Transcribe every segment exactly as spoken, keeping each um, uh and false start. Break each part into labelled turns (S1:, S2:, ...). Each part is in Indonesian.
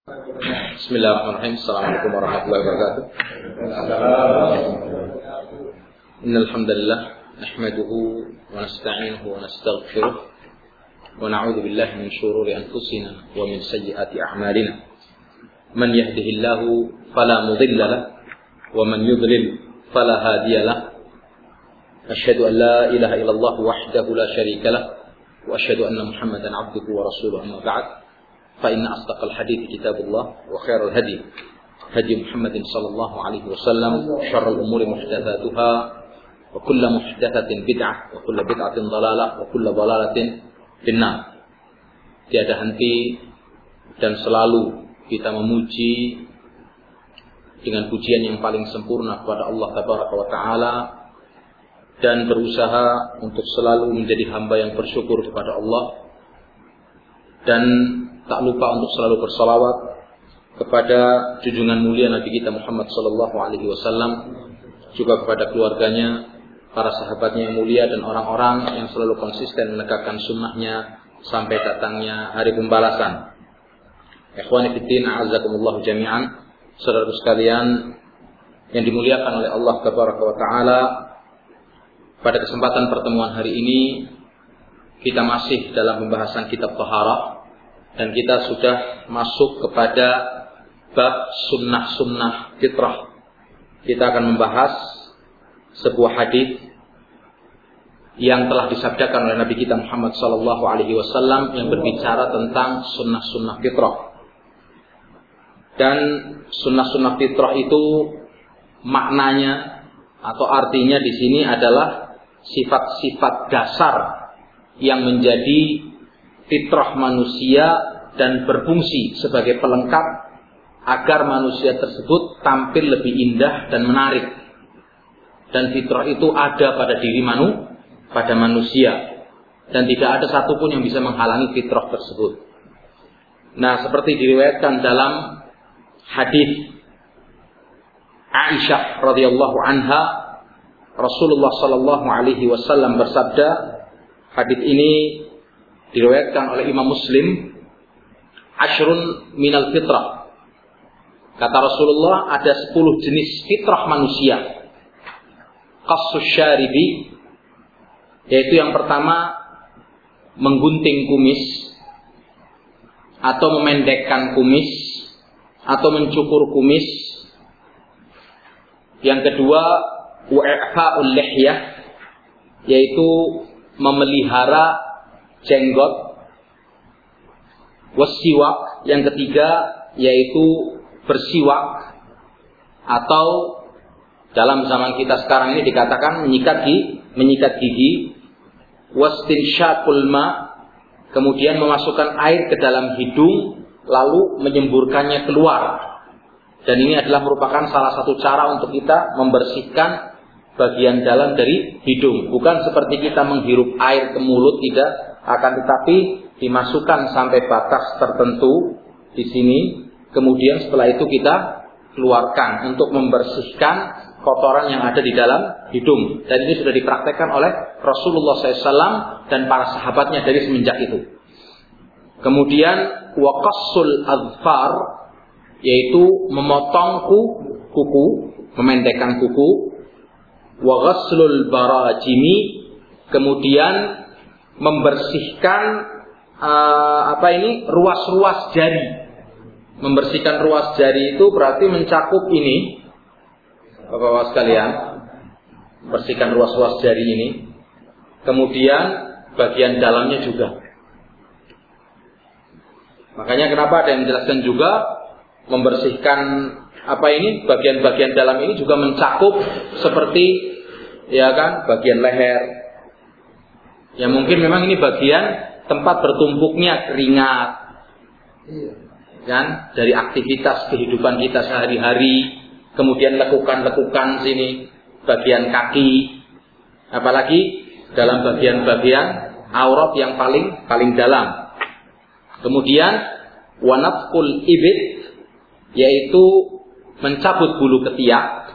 S1: Bismillahirrahmanirrahim. Assalamualaikum warahmatullahi wabarakatuh. Innal hamdalillah nahmaduhu wa nasta'inuhu wa nastaghfiruh wa na'udzu billahi min shururi anfusina wa min sayyiati a'malina. Man yahdihillahu fala mudilla lahu wa man yudlil fala hadiya lahu. Asyhadu an la ilaha illallah wahdahu la syarika lahu wa asyhadu anna Muhammadan 'abduhu wa rasuluhu amma ba'd. فإن أصدق الحديث كتاب الله وخير الهدي هدي محمد صلى الله عليه وسلم وشر الأمور محدثاتها وكل محدثة بدعة وكل بدعة ضلالة وكل ضلالة في النار. Tiada henti dan selalu kita memuji dengan pujian yang paling sempurna kepada Allah Tabaraka wa Ta'ala dan berusaha untuk selalu menjadi hamba yang bersyukur kepada Allah, dan tak lupa untuk selalu bersalawat kepada junjungan mulia Nabi kita Muhammad sallallahu alaihi wasallam, juga kepada keluarganya, para sahabatnya yang mulia, dan orang-orang yang selalu konsisten menegakkan sunnahnya sampai datangnya hari pembalasan. Ikhwani fiddin, a'azzakumullah jami'an. Saudara sekalian yang dimuliakan oleh Allah Tabaraka wa Ta'ala, pada kesempatan pertemuan hari ini kita masih dalam pembahasan kitab Taharah, dan kita sudah masuk kepada bab sunnah-sunnah fitrah. Kita akan membahas sebuah hadis yang telah disabdakan oleh Nabi kita Muhammad sallallahu alaihi wasallam yang berbicara tentang sunnah-sunnah fitrah. Dan sunnah-sunnah fitrah itu maknanya atau artinya di sini adalah sifat-sifat dasar yang menjadi fitrah manusia dan berfungsi sebagai pelengkap agar manusia tersebut tampil lebih indah dan menarik. Dan fitrah itu ada pada diri manu, pada manusia, dan tidak ada satupun yang bisa menghalangi fitrah tersebut. Nah, seperti diriwayatkan dalam hadis Aisyah radhiyallahu anha, Rasulullah sallallahu alaihi wasallam bersabda, hadis ini diriwayatkan oleh Imam Muslim, ashrun minal fitrah. Kata Rasulullah, ada sepuluh jenis fitrah manusia. Qassus syaribi, yaitu yang pertama menggunting kumis atau memendekkan kumis atau mencukur kumis. Yang kedua, wa'fa'ul lihyah, yaitu memelihara jenggot. Wasiwak, yang ketiga yaitu bersiwak, atau dalam zaman kita sekarang ini dikatakan menyikat gigi, menyikat gigi. Wastinsyaqul ma, kemudian memasukkan air ke dalam hidung lalu menyemburkannya keluar. Dan ini adalah merupakan salah satu cara untuk kita membersihkan bagian dalam dari hidung. Bukan seperti kita menghirup air ke mulut, tidak, akan tetapi dimasukkan sampai batas tertentu di sini, kemudian setelah itu kita keluarkan untuk membersihkan kotoran yang ada di dalam hidung. Dan ini sudah dipraktekkan oleh Rasulullah shallallahu alaihi wasallam dan para sahabatnya dari semenjak itu. Kemudian waqassul adfar, yaitu memotong kuku, memendekkan kuku. Wa ghaslul barajimi, kemudian membersihkan uh, apa ini ruas-ruas jari. Membersihkan ruas jari itu berarti mencakup ini, Bapak-bapak sekalian, membersihkan ruas-ruas jari ini. Kemudian bagian dalamnya juga. Makanya kenapa ada yang menjelaskan juga membersihkan apa ini bagian-bagian dalam ini juga mencakup seperti, ya kan, bagian leher. Ya mungkin memang ini bagian tempat bertumpuknya keringat, kan, dari aktivitas kehidupan kita sehari-hari. Kemudian lekukan-lekukan sini, bagian kaki, apalagi dalam bagian-bagian aurat yang paling paling dalam. Kemudian wanafkul ibit, yaitu mencabut bulu ketiak.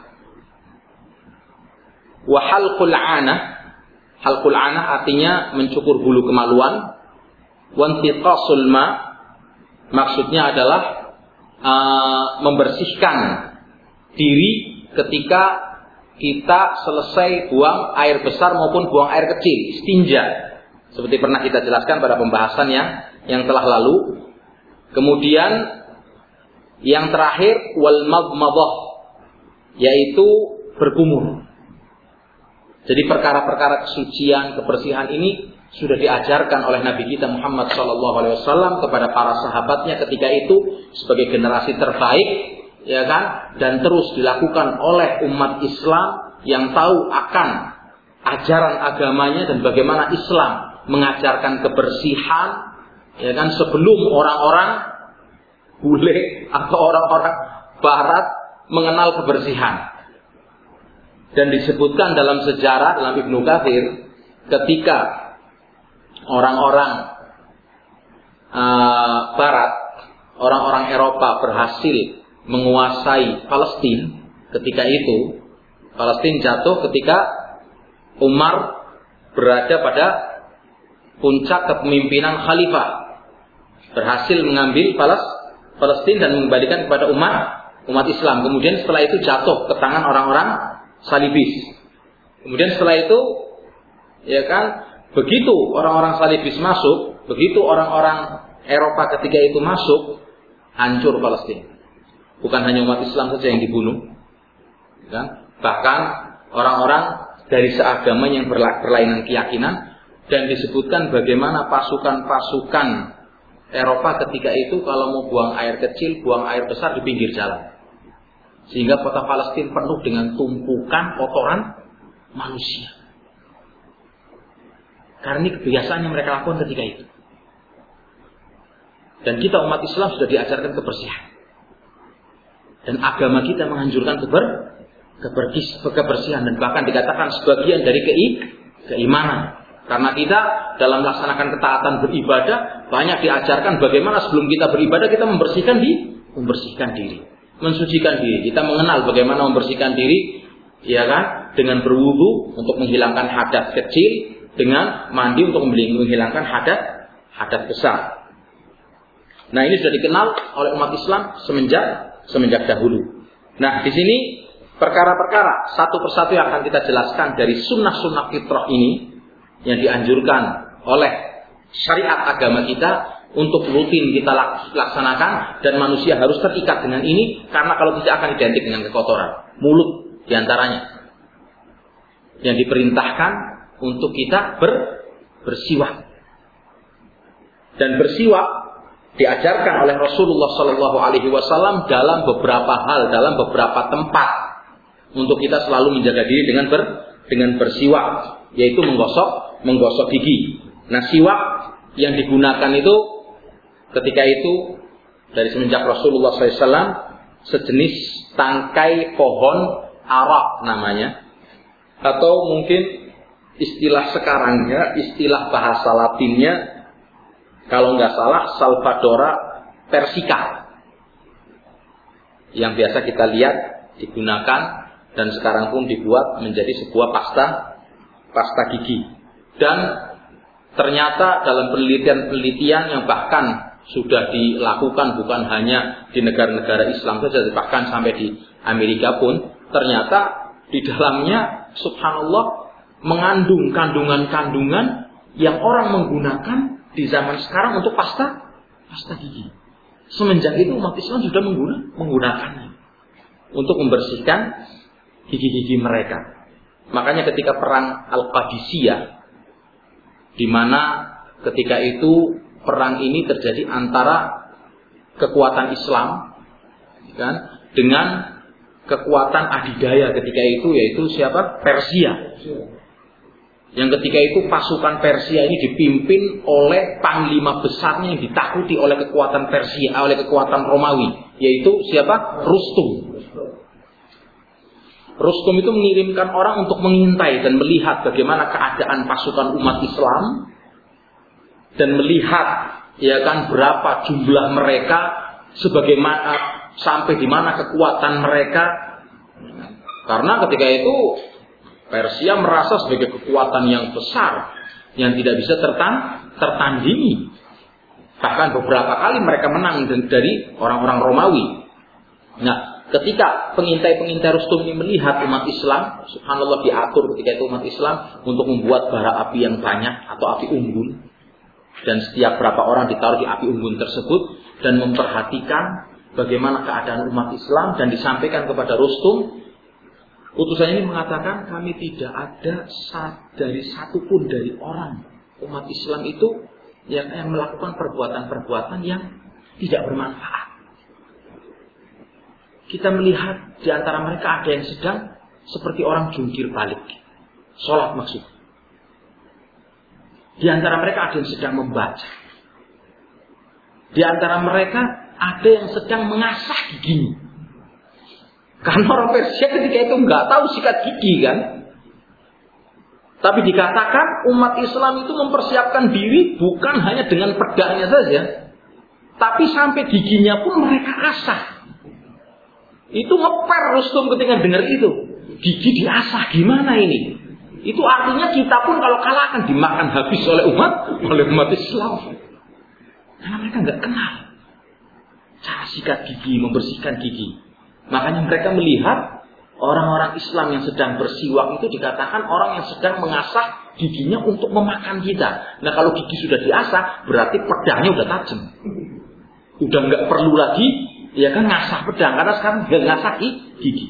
S1: Wa halqul anah, halqul anah artinya mencukur bulu kemaluan. Wantiqasul ma, maksudnya adalah uh, membersihkan diri ketika kita selesai buang air besar maupun buang air kecil, istinja. Seperti pernah kita jelaskan pada pembahasan yang, yang telah lalu. Kemudian yang terakhir wal madmadah, yaitu berkumur. Jadi perkara-perkara kesucian, kebersihan ini sudah diajarkan oleh Nabi kita Muhammad shallallahu alaihi wasallam kepada para sahabatnya ketika itu sebagai generasi terbaik, ya kan? Dan terus dilakukan oleh umat Islam yang tahu akan ajaran agamanya dan bagaimana Islam mengajarkan kebersihan, ya kan? Sebelum orang-orang bule atau orang-orang Barat mengenal kebersihan. Dan disebutkan dalam sejarah dalam Ibnu Katsir ketika orang-orang uh, Barat, orang-orang Eropa berhasil menguasai Palestina, ketika itu Palestina jatuh ketika Umar berada pada puncak kepemimpinan khalifah, berhasil mengambil Palestina dan mengembalikan kepada umat umat Islam. Kemudian setelah itu jatuh ke tangan orang-orang Salibis. Kemudian setelah itu, ya kan, begitu orang-orang Salibis masuk, begitu orang-orang Eropa ketika itu masuk, hancur Palestina. Bukan hanya umat Islam saja yang dibunuh, kan? Bahkan orang-orang dari seagama yang berlainan keyakinan. Dan disebutkan bagaimana pasukan-pasukan Eropa ketika itu kalau mau buang air kecil, buang air besar di pinggir jalan. Sehingga kota Palestina penuh dengan tumpukan kotoran manusia. Karena ini kebiasaan yang mereka lakukan ketika itu. Dan kita umat Islam sudah diajarkan kebersihan. Dan agama kita menganjurkan keber, kebersihan. Dan bahkan dikatakan sebagian dari kei, keimanan. Karena kita dalam melaksanakan ketaatan beribadah banyak diajarkan bagaimana sebelum kita beribadah kita membersihkan di membersihkan diri, mensucikan diri. Kita mengenal bagaimana membersihkan diri, ya kan? Dengan berwudu untuk menghilangkan hadas kecil, dengan mandi untuk menghilangkan hadas hadas besar. Nah, ini sudah dikenal oleh umat Islam semenjak semenjak dahulu. Nah, di sini perkara-perkara satu persatu yang akan kita jelaskan dari sunnah-sunnah fitrah ini yang dianjurkan oleh syariat agama kita untuk rutin kita laksanakan, dan manusia harus terikat dengan ini karena kalau tidak akan identik dengan kekotoran. Mulut diantaranya yang diperintahkan untuk kita ber, bersiwak, dan bersiwak diajarkan oleh Rasulullah Shallallahu Alaihi Wasallam dalam beberapa hal, dalam beberapa tempat untuk kita selalu menjaga diri dengan ber, dengan bersiwak, yaitu menggosok menggosok gigi. Nah, siwak yang digunakan itu ketika itu dari semenjak Rasulullah shallallahu alaihi wasallam sejenis tangkai pohon arak namanya, atau mungkin istilah sekarangnya, istilah bahasa Latinnya kalau nggak salah Salvadora persica, yang biasa kita lihat digunakan dan sekarang pun dibuat menjadi sebuah pasta pasta gigi. Dan ternyata dalam penelitian-penelitian yang bahkan sudah dilakukan bukan hanya di negara-negara Islam saja, bahkan sampai di Amerika pun, ternyata di dalamnya subhanallah mengandung kandungan-kandungan yang orang menggunakan di zaman sekarang untuk pasta pasta gigi. Semenjak itu umat Islam sudah menggunakannya untuk membersihkan gigi-gigi mereka. Makanya ketika perang Al-Qadisiyah, di mana ketika itu perang ini terjadi antara kekuatan Islam, kan, dengan kekuatan adidaya ketika itu, yaitu siapa? Persia. Yang ketika itu pasukan Persia ini dipimpin oleh panglima besarnya yang ditakuti oleh kekuatan Persia, oleh kekuatan Romawi, yaitu siapa? Rustum. Rustum itu mengirimkan orang untuk mengintai dan melihat bagaimana keadaan pasukan umat Islam, dan melihat, ya kan, berapa jumlah mereka, sebagaimana sampai di mana kekuatan mereka. Karena ketika itu Persia merasa sebagai kekuatan yang besar yang tidak bisa tertan, tertandingi. Bahkan beberapa kali mereka menang dari orang-orang Romawi. Nah, ketika pengintai-pengintai Rustum ini melihat umat Islam, subhanallah diatur ketika itu umat Islam untuk membuat bara api yang banyak atau api unggun. Dan setiap berapa orang ditaruh di api unggun tersebut dan memperhatikan bagaimana keadaan umat Islam dan disampaikan kepada Rustum. Utusan ini mengatakan kami tidak ada dari satu pun dari orang umat Islam itu yang, yang melakukan perbuatan-perbuatan yang tidak bermanfaat. Kita melihat di antara mereka ada yang sedang seperti orang jungkir balik. Sholat maksud. Di antara mereka ada yang sedang membaca. Di antara mereka ada yang sedang mengasah giginya. Karena orang Persia ketika itu nggak tahu sikat gigi kan. Tapi dikatakan umat Islam itu mempersiapkan diri bukan hanya dengan pedangnya saja. Tapi sampai giginya pun mereka asah. Itu ngeper Rustum ketika dengar itu. Gigi diasah gimana ini? Itu artinya kita pun kalau kalah akan dimakan habis oleh umat oleh umat Islam. Karena mereka nggak kenal cara sikat gigi, membersihkan gigi. Makanya mereka melihat orang-orang Islam yang sedang bersiwak itu dikatakan orang yang sedang mengasah giginya untuk memakan kita. Nah kalau gigi sudah diasah berarti pedangnya udah tajam. Udah nggak perlu lagi ya kan ngasah pedang karena sekarang nggak ngasah gigi.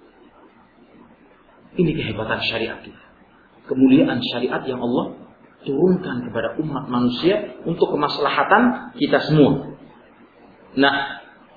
S1: Ini kehebatan syariat kita. Kemuliaan syariat yang Allah turunkan kepada umat manusia untuk kemaslahatan kita semua. Nah,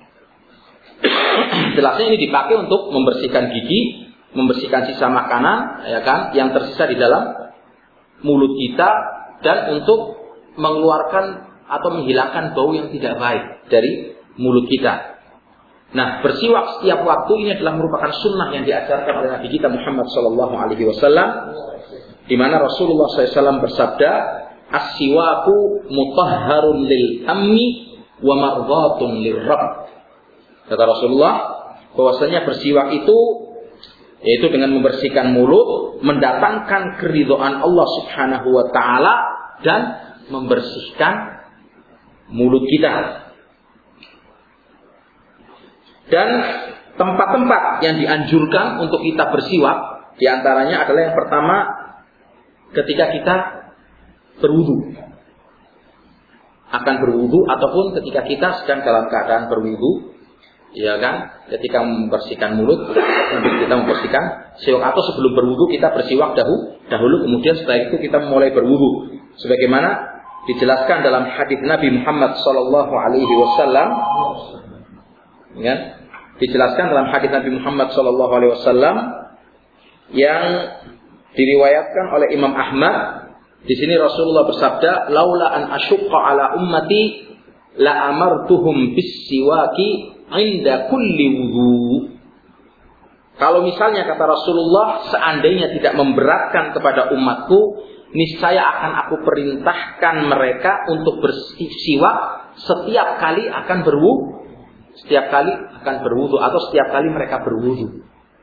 S1: jelasnya ini dipakai untuk membersihkan gigi, membersihkan sisa makanan, ya kan, yang tersisa di dalam mulut kita dan untuk mengeluarkan atau menghilangkan bau yang tidak baik dari mulut kita. Nah, bersiwak setiap waktu ini adalah merupakan sunnah yang diajarkan oleh Nabi kita Muhammad Sallallahu Alaihi Wasallam, di mana Rasulullah Sallallahu Alaihi Wasallam bersabda, "As-siwaku mutahharun lil ammi wa mardhatun lirrabb." Kata Rasulullah, bahwasanya bersiwak itu yaitu dengan membersihkan mulut, mendatangkan keridhaan Allah Subhanahu wa taala dan membersihkan mulut kita. Dan tempat-tempat yang dianjurkan untuk kita bersiwak di antaranya adalah yang pertama ketika kita berwudu. Akan berwudu ataupun ketika kita sedang dalam keadaan berwudu. Ya kan, ketika membersihkan mulut, kita membersihkan siwak atau sebelum berwudu kita bersiwak dahulu, dahulu kemudian setelah itu kita mulai berwudu. Sebagaimana dijelaskan dalam hadis Nabi Muhammad Sallallahu Alaihi Wasallam, ya, dijelaskan dalam hadis Nabi Muhammad Sallallahu Alaihi Wasallam yang diriwayatkan oleh Imam Ahmad. Di sini Rasulullah bersabda, "Laula an asyqa ala ummati la amartuhum bis-siwaki inda kulli wudu." Kalau misalnya kata Rasulullah, seandainya tidak memberatkan kepada umatku, niscaya akan aku perintahkan mereka untuk bersiwak setiap kali akan berwudu, setiap kali akan berwudu atau setiap kali mereka berwudu.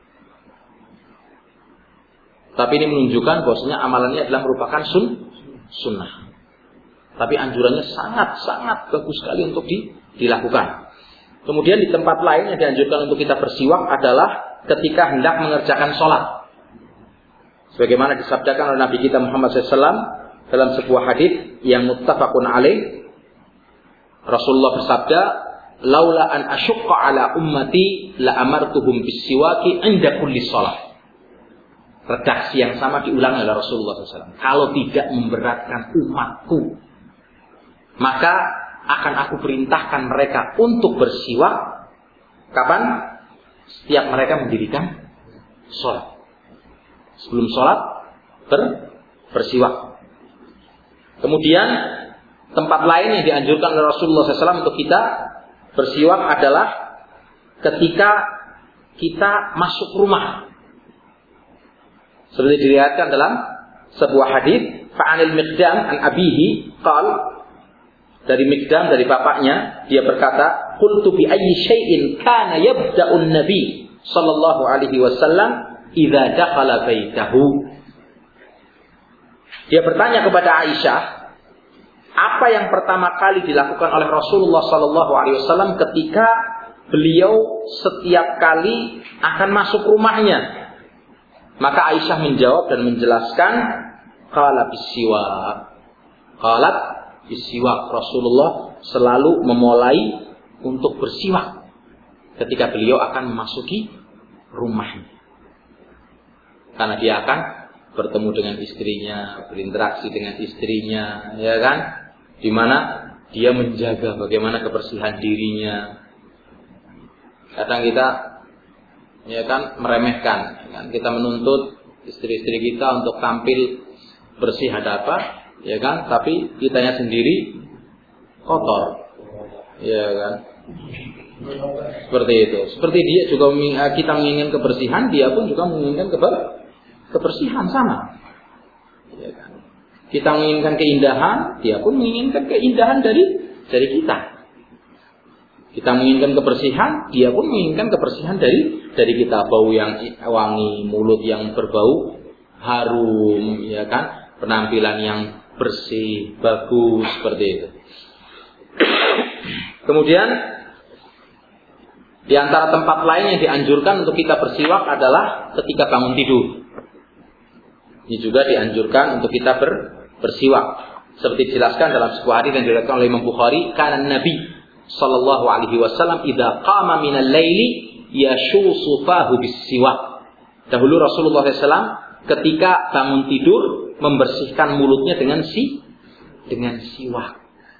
S1: Tapi ini menunjukkan bahwasanya amalannya adalah merupakan sun, sunnah. Tapi anjurannya sangat-sangat bagus sekali untuk di, dilakukan. Kemudian di tempat lain yang dianjurkan untuk kita bersiwak adalah ketika hendak mengerjakan sholat. Sebagaimana disabdakan oleh Nabi kita Muhammad shallallahu alaihi wasallam dalam sebuah hadis yang muttafaqun alaih. Rasulullah bersabda, "Laula an asyqa ala ummati la amartuhum bis-siwaki inda kulli sholat." Redaksi yang sama diulang oleh Rasulullah shallallahu alaihi wasallam. Kalau tidak memberatkan umatku, maka akan aku perintahkan mereka untuk bersiwak. Kapan? Setiap mereka mendirikan sholat. Sebelum sholat ber, bersiwak. Kemudian tempat lain yang dianjurkan oleh Rasulullah shallallahu alaihi wasallam untuk kita bersiwak adalah ketika kita masuk rumah. Seperti dilihatkan dalam sebuah hadis, fa'anil Miqdam an abihi qal, dari Miqdam dari bapaknya dia berkata, qultu bi ayyi syai'in kana yabda'u an-nabi sallallahu alaihi wasallam idza dakhala baitahu. Dia bertanya kepada Aisyah, apa yang pertama kali dilakukan oleh Rasulullah Sallallahu Alaihi Wasallam ketika beliau setiap kali akan masuk rumahnya? Maka Aisyah menjawab dan menjelaskan, qala bisiwak. Qalat bisiwak. Rasulullah selalu memulai untuk bersiwak ketika beliau akan memasuki rumahnya. Karena dia akan bertemu dengan istrinya, berinteraksi dengan istrinya, ya kan? Di mana dia menjaga bagaimana kebersihan dirinya. Kadang kita, ya kan, meremehkan, ya kan? Kita menuntut istri-istri kita untuk tampil bersih ada apa, ya kan? Tapi kitanya sendiri kotor, ya kan? Seperti itu. Seperti dia juga kita menginginkan kebersihan, dia pun juga menginginkan keber kebersihan sama. Ya kan? Kita menginginkan keindahan, dia pun menginginkan keindahan dari dari kita. Kita menginginkan kebersihan, dia pun menginginkan kebersihan dari dari kita. Bau yang wangi, mulut yang berbau harum, ya kan? Penampilan yang bersih, bagus, seperti itu. Kemudian di antara tempat lain yang dianjurkan untuk kita bersiwak adalah ketika bangun tidur. Ini juga dianjurkan untuk kita ber, bersiwak. Seperti dijelaskan dalam sebuah hadis yang diriwayatkan oleh Imam Bukhari, kana Nabi sallallahu alaihi wasallam idza qama minal laili yashusu fahu bisiwak. Dahulu Rasulullah shallallahu alaihi wasallam ketika bangun tidur membersihkan mulutnya dengan si dengan siwak.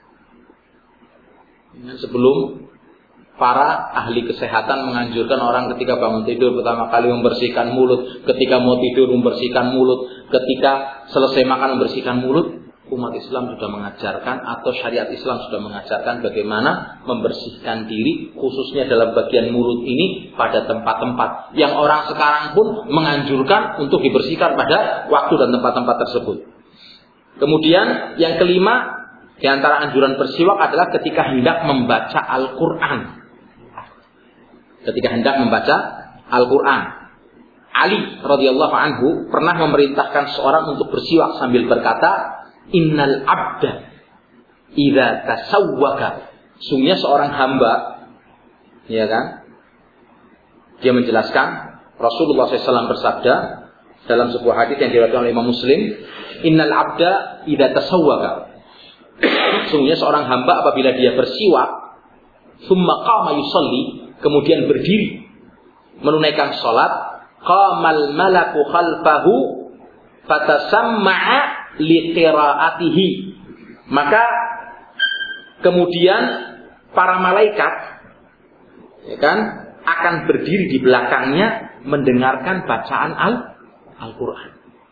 S1: Sebelum para ahli kesehatan menganjurkan orang ketika bangun tidur pertama kali membersihkan mulut, ketika mau tidur membersihkan mulut, ketika selesai makan membersihkan mulut, umat Islam sudah mengajarkan atau syariat Islam sudah mengajarkan bagaimana membersihkan diri khususnya dalam bagian mulut ini pada tempat-tempat yang orang sekarang pun menganjurkan untuk dibersihkan pada waktu dan tempat-tempat tersebut. Kemudian yang kelima di antara anjuran bersiwak adalah ketika hendak membaca Al-Quran. Ketika hendak membaca Al-Quran, Ali radhiyallahu anhu pernah memerintahkan seorang untuk bersiwak sambil berkata, Innal abda idza tasawwaka. Sungguhnya seorang hamba, ya kan? Dia menjelaskan Rasulullah shallallahu alaihi wasallam bersabda dalam sebuah hadis yang diriwayatkan oleh Imam Muslim, Innal abda idza tasawwaka. Sungguhnya seorang hamba apabila dia bersiwak, summa qama yusalli, kemudian berdiri menunaikan salat, qamal malaku khalfahu fatasamma'a liqiraatihi. Maka kemudian para malaikat, ya kan, akan berdiri di belakangnya mendengarkan bacaan Al Al-Qur'an.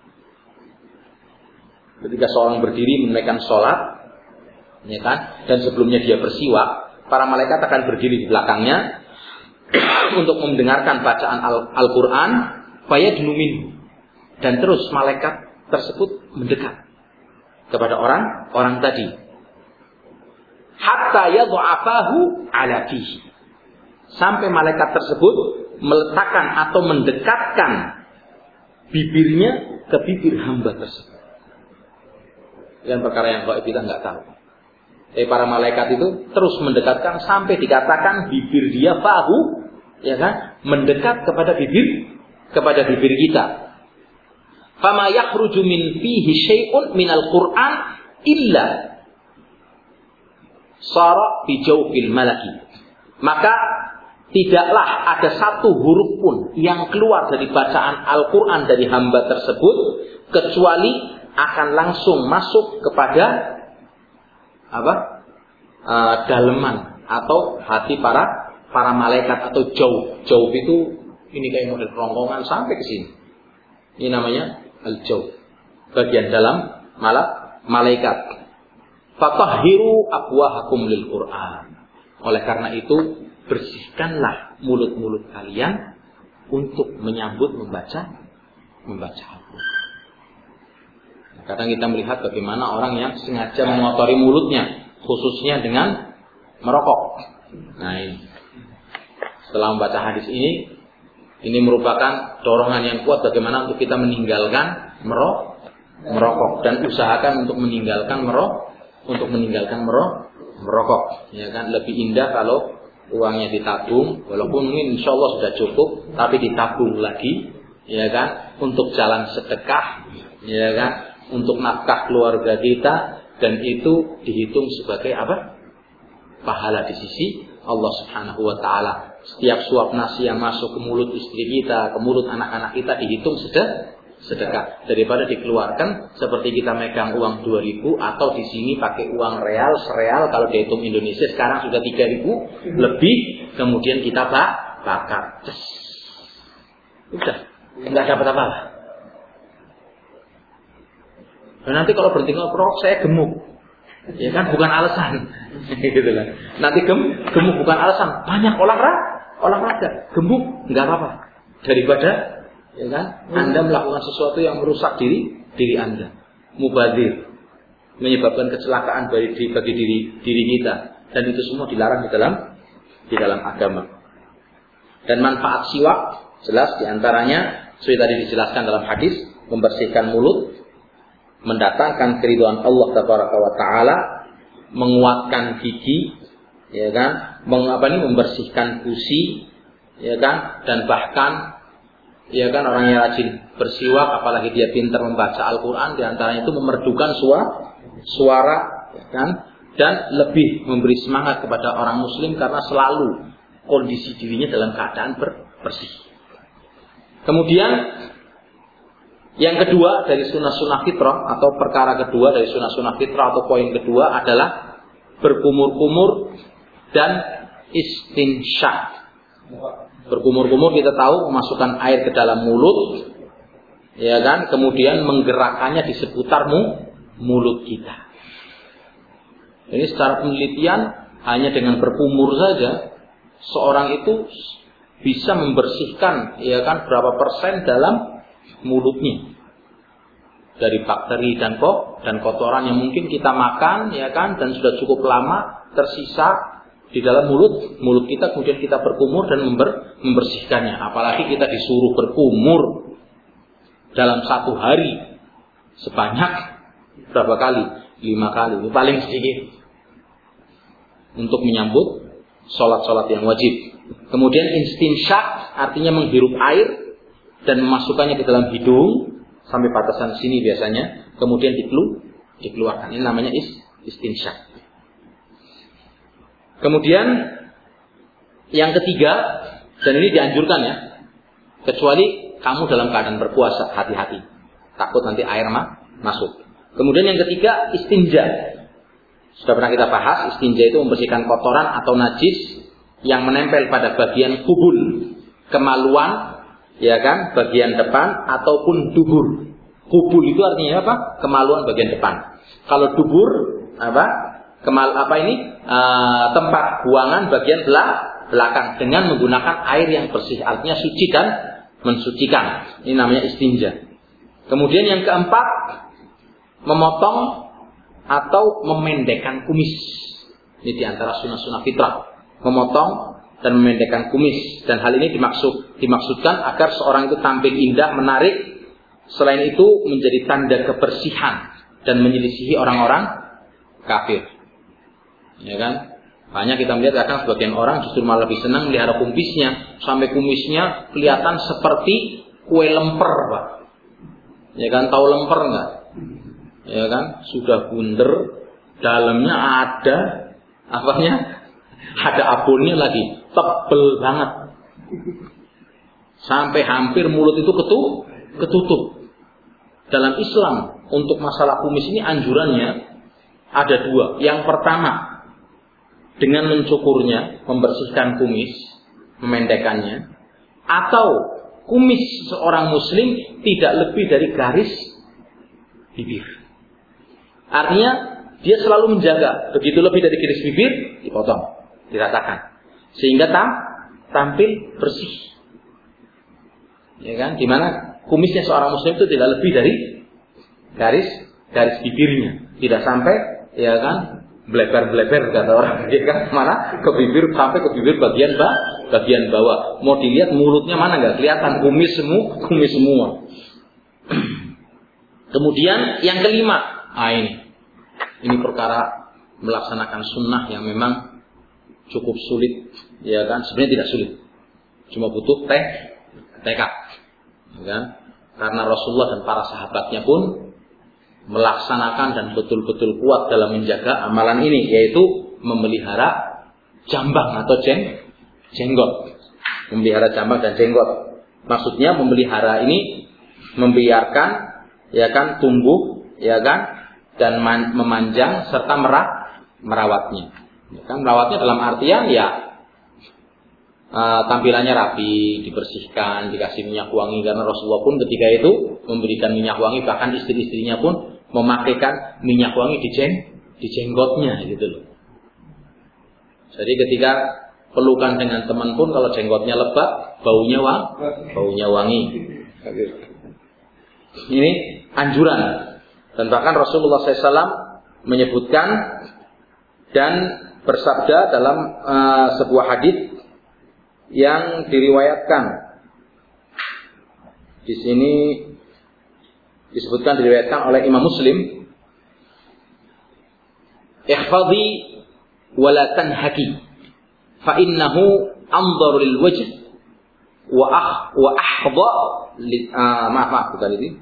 S1: Ketika seorang berdiri menunaikan salat, ya kan, dan sebelumnya dia bersiwak, para malaikat akan berdiri di belakangnya untuk mendengarkan bacaan Al-Quran, fayadnu minhu, dan terus malaikat tersebut mendekat kepada orang orang tadi, hatta yadha'afahu ala fihi, sampai malaikat tersebut meletakkan atau mendekatkan bibirnya ke bibir hamba tersebut. Yang perkara yang gaib kita nggak tahu. Eh, para malaikat itu terus mendekatkan sampai dikatakan bibir dia fahu, ya kan, mendekat kepada bibir kepada bibir kita. Fama yakhruju min fihi syai'un minal Qur'an illa sara bi jawfil malaki. Maka tidaklah ada satu huruf pun yang keluar dari bacaan Al-Qur'an dari hamba tersebut kecuali akan langsung masuk kepada apa? Uh, daleman atau hati para para malaikat atau jauh. Jauh itu ini kayak model rongkongan sampai ke sini. Ini namanya al-jauh. Bagian dalam malak malaikat. Fatahhiru afwahakum lil Qur'an. Oleh karena itu, bersihkanlah mulut-mulut kalian untuk menyambut membaca membaca Al-Qur'an. Kadang kita melihat bagaimana orang yang sengaja mengotori mulutnya, khususnya dengan merokok. Nah ini, setelah membaca hadis ini, ini merupakan dorongan yang kuat bagaimana untuk kita meninggalkan merokok, merokok dan usahakan untuk meninggalkan merokok, untuk meninggalkan merokok, ya kan? Lebih indah kalau uangnya ditabung, walaupun mungkin insya Allah sudah cukup, tapi ditabung lagi, ya kan? Untuk jalan sedekah, ya kan? Untuk nafkah keluarga kita, dan itu dihitung sebagai apa? Pahala di sisi Allah Subhanahu wa taala. Setiap suap nasi yang masuk ke mulut istri kita, ke mulut anak-anak kita dihitung sedekah. Sedekah daripada dikeluarkan seperti kita megang uang dua ribu atau di sini pakai uang real, sereal kalau dihitung Indonesia sekarang sudah tiga ribu lebih, kemudian kita bak bakar. Ces. Udah, enggak dapat apa-apa. Dan nanti kalau berhenti ngerokok saya gemuk. Ya kan, bukan alasan. Gitu kan. Nanti gem, gemuk bukan alasan. Banyak olahraga, olahraga, gemuk enggak apa-apa. Daripada, ya kan, Anda melakukan sesuatu yang merusak diri diri Anda, mubadzir, menyebabkan kecelakaan bagi, bagi diri diri kita, dan itu semua dilarang di dalam di dalam agama. Dan manfaat siwak jelas diantaranya seperti tadi dijelaskan dalam hadis, membersihkan mulut, mendatangkan keridhaan Allah Tabaraka wa taala, menguatkan gigi, ya kan, mengapa ini membersihkan gusi, ya kan, dan bahkan, ya kan, orang yang rajin bersiwak, apalagi dia pintar membaca Al-Quran, diantaranya itu memerdukan suara, suara, ya kan, dan lebih memberi semangat kepada orang Muslim karena selalu kondisi dirinya dalam keadaan bersih. Kemudian yang kedua dari sunnah-sunnah fitrah atau perkara kedua dari sunnah-sunnah fitrah atau poin kedua adalah berkumur-kumur dan istinsyak. Berkumur-kumur kita tahu memasukkan air ke dalam mulut, ya kan, kemudian menggerakkannya di seputar mulut kita. Ini secara penelitian hanya dengan berkumur saja seorang itu bisa membersihkan, ya kan, berapa persen dalam mulutnya dari bakteri dan kok dan kotoran yang mungkin kita makan, ya kan, dan sudah cukup lama tersisa di dalam mulut mulut kita, kemudian kita berkumur dan member, membersihkannya. Apalagi kita disuruh berkumur dalam satu hari sebanyak berapa kali? Lima kali, paling sedikit, untuk menyambut sholat-sholat yang wajib. Kemudian istinsyak artinya menghirup air dan memasukkannya ke dalam hidung sampai batasan sini biasanya, kemudian dikelu, dikeluarkan. Ini namanya is, istinsyak. Kemudian yang ketiga, dan ini dianjurkan ya, kecuali kamu dalam keadaan berpuasa, hati-hati, takut nanti air ma masuk. Kemudian yang ketiga, istinja. Sudah pernah kita bahas, istinja itu membersihkan kotoran atau najis yang menempel pada bagian kubul, kemaluan, ya kan, bagian depan ataupun dubur. Kubul itu artinya apa? Kemaluan bagian depan. Kalau dubur apa? Kemal apa ini? E, tempat buangan bagian belakang dengan menggunakan air yang bersih, artinya suci dan mensucikan. Ini namanya istinja. Kemudian yang keempat, memotong atau memendekkan kumis. Ini diantara sunnah-sunnah fitrah. Memotong dan memendekkan kumis, dan hal ini dimaksud dimaksudkan agar seorang itu tampil indah, menarik. Selain itu menjadi tanda kebersihan dan menyelisihi orang-orang kafir. Ya kan? Banyak kita melihat akan sebagian orang justru malah lebih senang melihara kumisnya, sampai kumisnya kelihatan seperti kue lemper, Pak. Ya kan, tahu lemper enggak? Ya kan, sudah bunder, dalamnya ada apanya? Ada abonnya lagi, tebel banget. Sampai hampir mulut itu ketutup, ketutup. Dalam Islam, untuk masalah kumis ini anjurannya ada dua. Yang pertama, dengan mencukurnya, membersihkan kumis, memendekkannya. Atau kumis seorang muslim tidak lebih dari garis bibir. Artinya, dia selalu menjaga, begitu lebih dari garis bibir, dipotong, diratakan, sehingga tam, tampil bersih, ya kan? Dimana kumisnya seorang muslim itu tidak lebih dari garis garis bibirnya, tidak sampai, ya kan, bleber-bleber kata orang, ya kan? Mana ke bibir, sampai ke bibir bagian bawah, bagian bawah. Mau dilihat mulutnya mana nggak kelihatan, kumis semua, kumis semua. Kemudian yang kelima, ah ini, ini perkara melaksanakan sunnah yang memang cukup sulit, ya kan? Sebenarnya tidak sulit, cuma butuh teh tekad, ya kan? Karena Rasulullah dan para sahabatnya pun melaksanakan dan betul-betul kuat dalam menjaga amalan ini, yaitu memelihara jambang atau jeng, jenggot, memelihara jambang dan jenggot. Maksudnya memelihara ini membiarkan, ya kan, tumbuh, ya kan, dan man, memanjang serta merah, merawatnya. Ya kan, merawatnya dalam artian ya uh, tampilannya rapi, dibersihkan, dikasih minyak wangi, karena Rasulullah pun ketika itu memberikan minyak wangi, bahkan istri-istrinya pun memakaikan minyak wangi di jeng, di jenggotnya gitu loh. Jadi ketika pelukan dengan teman pun kalau jenggotnya lebat, baunya wang, baunya wangi. Ini anjuran. Dan bahkan Rasulullah shallallahu alaihi wasallam menyebutkan dan bersabda dalam uh, sebuah hadis yang diriwayatkan. Di sini disebutkan diriwayatkan oleh Imam Muslim. Ihfadhi wa la tanhaki fa innahu anzaru lil wajh wa akh wa ahdha li, uh, maaf maaf bukan ini.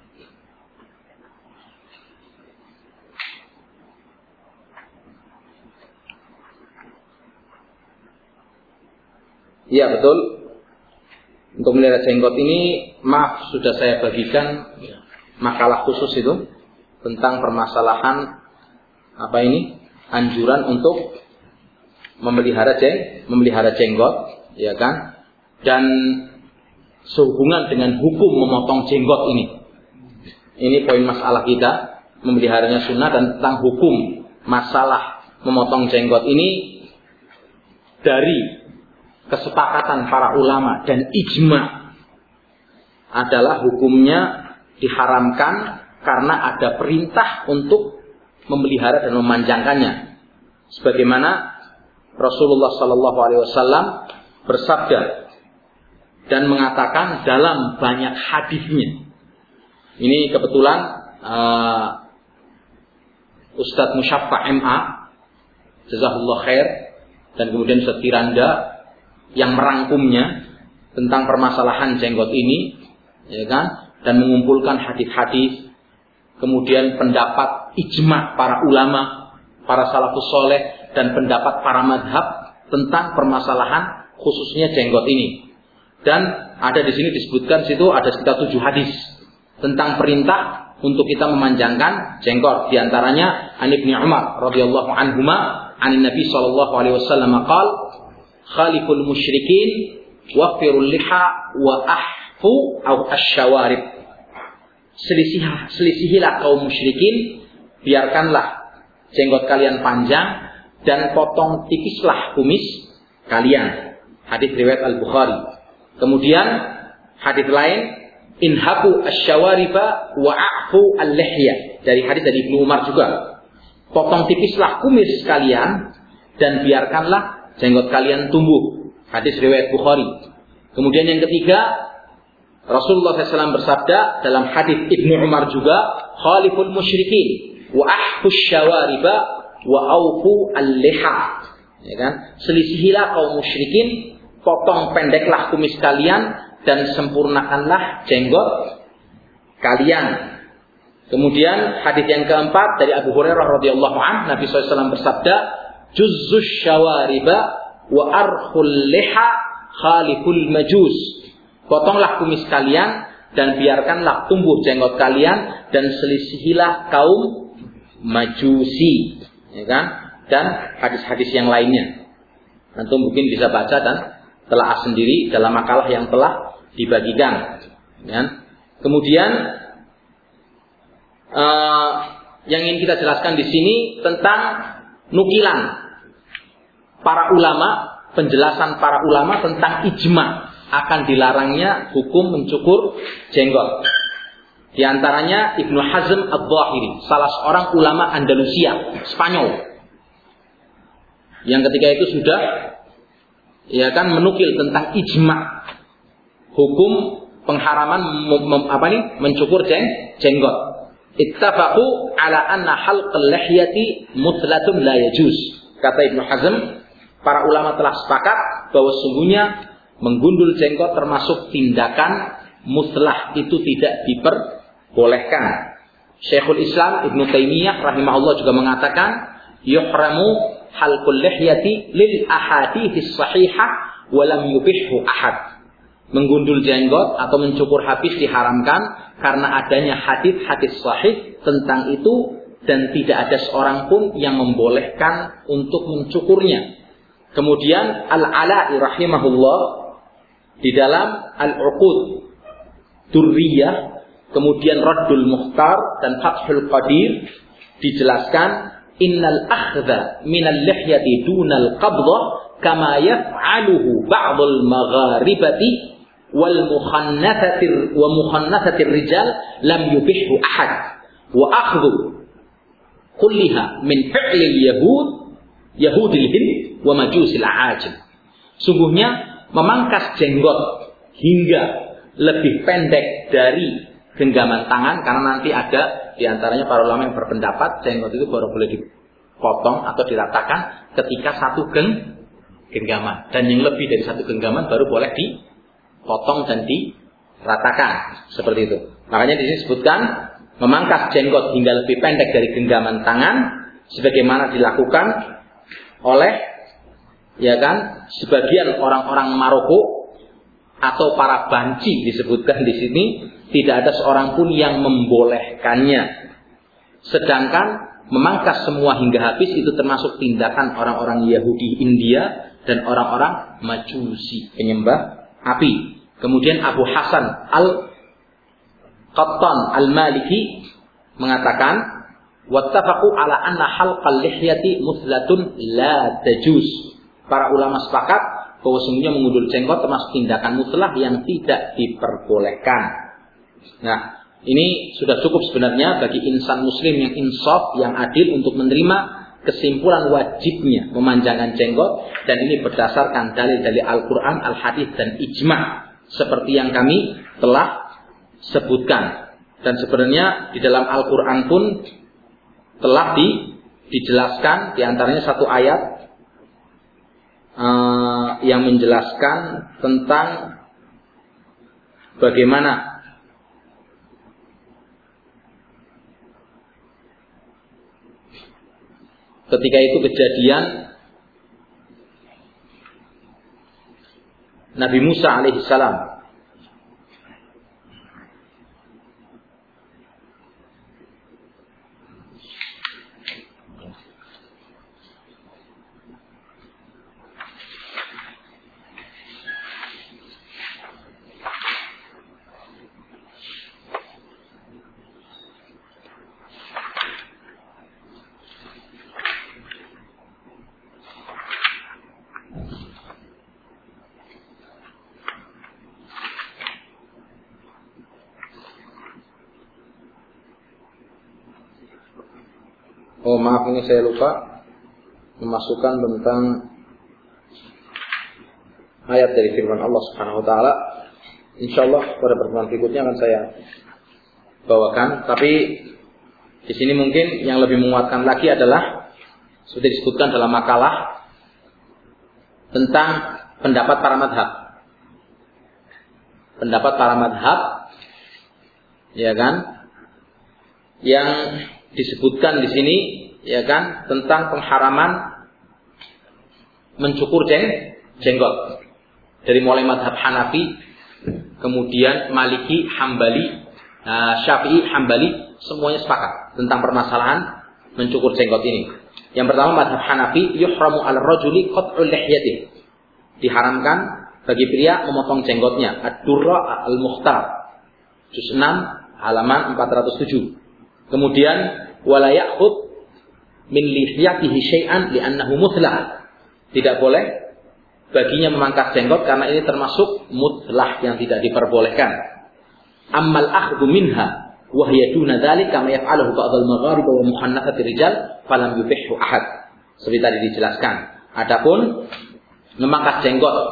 S1: Iya betul. Untuk melihara jenggot ini, maaf sudah saya bagikan makalah khusus itu tentang permasalahan apa ini, anjuran untuk memelihara jeng, memelihara jenggot, ya kan? Dan sehubungan dengan hukum memotong jenggot ini. Ini poin masalah kita, memeliharanya sunnah, dan tentang hukum masalah memotong jenggot ini dari kesepakatan para ulama dan ijma adalah hukumnya diharamkan karena ada perintah untuk memelihara dan memanjangkannya. Sebagaimana Rasulullah Sallallahu Alaihi Wasallam bersabda dan mengatakan dalam banyak hadisnya. Ini kebetulan uh, Ustadz Musyaffa M A, jazakallahu khair, dan kemudian Ustadz Firanda yang merangkumnya tentang permasalahan jenggot ini, ya kan, dan mengumpulkan hadis-hadis, kemudian pendapat ijma para ulama, para salafus soleh, dan pendapat para madhab tentang permasalahan khususnya jenggot ini. Dan ada di sini disebutkan situ ada sekitar tujuh hadis tentang perintah untuk kita memanjangkan jenggot. Di antaranya an Ibnu Umar radhiyallahu anhuma an Nabi sallallahu alaihi wasallam qaal khaliful musyrikin waqfirul liha wa ahfu au asyawarib. Selisih selisihilah kaum musyrikin, biarkanlah jenggot kalian panjang dan potong tipislah kumis kalian. Hadis riwayat Al-Bukhari. Kemudian hadis lain inhaku asyawariba wa ahfu al-lihya, dari hadis dari Ibnu Umar juga. Potong tipislah kumis kalian dan biarkanlah jenggot kalian tumbuh. Hadis riwayat Bukhari. Kemudian yang ketiga, Rasulullah shallallahu alaihi wasallam bersabda dalam hadis Ibnu Umar juga, khaliful musyrikin wa ahfus syawariba wa aufu al-liha. Ya kan? Selisihilah kaum musyrikin, potong pendeklah kumis kalian dan sempurnakanlah jenggot kalian. Kemudian hadis yang keempat dari Abu Hurairah radhiyallahu anhu, Nabi shallallahu alaihi wasallam bersabda, juzzus syawariba wa arkhul liha khaliful majus. Potonglah kumis kalian dan biarkanlah tumbuh jenggot kalian dan selisihilah kaum majusi, ya kan? Dan hadis-hadis yang lainnya antum mungkin bisa baca dan telaah sendiri dalam makalah yang telah dibagikan, ya. Kemudian uh, yang ingin kita jelaskan di sini tentang nukilan para ulama, penjelasan para ulama tentang ijma akan dilarangnya hukum mencukur jenggot. Di antaranya Ibnu Hazm Adz-Dzahiri, salah seorang ulama Andalusia, Spanyol, yang ketika itu sudah, ya kan, menukil tentang ijma hukum pengharaman mem, mem, apa nih, mencukur jeng, jenggot. ittafaqu ala anna halqal lihyati mutlatun la yajuz. Kata Ibnu Hazm, para ulama telah sepakat bahwa sungguhnya menggundul jenggot termasuk tindakan muslah, itu tidak diperbolehkan. Syekhul Islam Ibnu Taimiyah rahimahullah juga mengatakan yuhramu halqul lihyati lil ahadits sahihah wa lam yubihhu ahad. Menggundul jenggot atau mencukur habis diharamkan karena adanya hadits-hadits sahih tentang itu dan tidak ada seorang pun yang membolehkan untuk mencukurnya. Kemudian Al-Ala'i rahimahullah di dalam Al-Uqud Durriyah, kemudian Raddul Mukhtar dan Fathul Qadir dijelaskan innal akhdha minal lihyati dunal qabdah kama yaf'aluhu ba'dul magharibati wal mukhannathati wa mukhannathati rijal lam yubihhu ahad wa akhdhu kulliha min fi'lil yahud yahudil hind wa majusil a'ajim. Sungguhnya memangkas jenggot hingga lebih pendek dari genggaman tangan, karena nanti ada diantaranya para ulama yang berpendapat jenggot itu baru boleh dipotong atau diratakan ketika satu geng genggaman, dan yang lebih dari satu genggaman baru boleh dipotong dan diratakan, seperti itu. Makanya di sini disebutkan memangkas jenggot hingga lebih pendek dari genggaman tangan, sebagaimana dilakukan oleh ya kan sebagian orang-orang Maroko atau para banci disebutkan di sini. Tidak ada seorang pun yang membolehkannya. Sedangkan memangkas semua hingga habis itu termasuk tindakan orang-orang Yahudi India dan orang-orang Majusi, penyembah api. Kemudian Abu Hasan Al-Qattan Al-Maliki mengatakan wattafaqu ala anna halqal lihyati muslatun la tajuz. Para ulama sepakat bahwa sungguhnya mengundul jenggot termasuk tindakan muslah yang tidak diperbolehkan. Nah, ini sudah cukup sebenarnya bagi insan muslim yang insaf, yang adil untuk menerima kesimpulan wajibnya memanjangkan jenggot, dan ini berdasarkan dalil-dalil Al-Quran, Al-Hadis dan Ijma' seperti yang kami telah sebutkan. Dan sebenarnya di dalam Al-Quran pun telah di, dijelaskan diantaranya satu ayat uh, yang menjelaskan tentang bagaimana ketika itu kejadian Nabi Musa alaihissalam Oh maaf, ini saya lupa memasukkan tentang ayat dari firman Allah Subhanahu wa taala. Insyaallah pada pertemuan berikutnya akan saya bawakan, tapi di sini mungkin yang lebih menguatkan lagi adalah sudah disebutkan dalam makalah tentang pendapat para madhab. Pendapat para madhab, ya kan, yang disebutkan di sini, ya kan, tentang pengharaman mencukur jeng, jenggot. Dari mulai madhab Hanafi, kemudian Maliki, Hambali, uh, Syafi'i, Hambali, semuanya sepakat tentang permasalahan mencukur jenggot ini. Yang pertama madhab Hanafi, yuhramu al-rajuli qat'ul lihyati. Diharamkan bagi pria memotong jenggotnya. Ad-Durra al-Mukhtar, juz enam, halaman empat ratus tujuh. Kemudian wala ya'khud min lihyatihi syai'an li'annahu mutlah. Tidak boleh baginya memangkas jenggot karena ini termasuk mutlah yang tidak diperbolehkan. Ammal akhdhu minha wa hiya duna dzalik kama yaf'aluhu ba'dul magharib wa muhannathati rijal falam yubihhu ahad. Seperti tadi dijelaskan. Adapun memangkas jenggot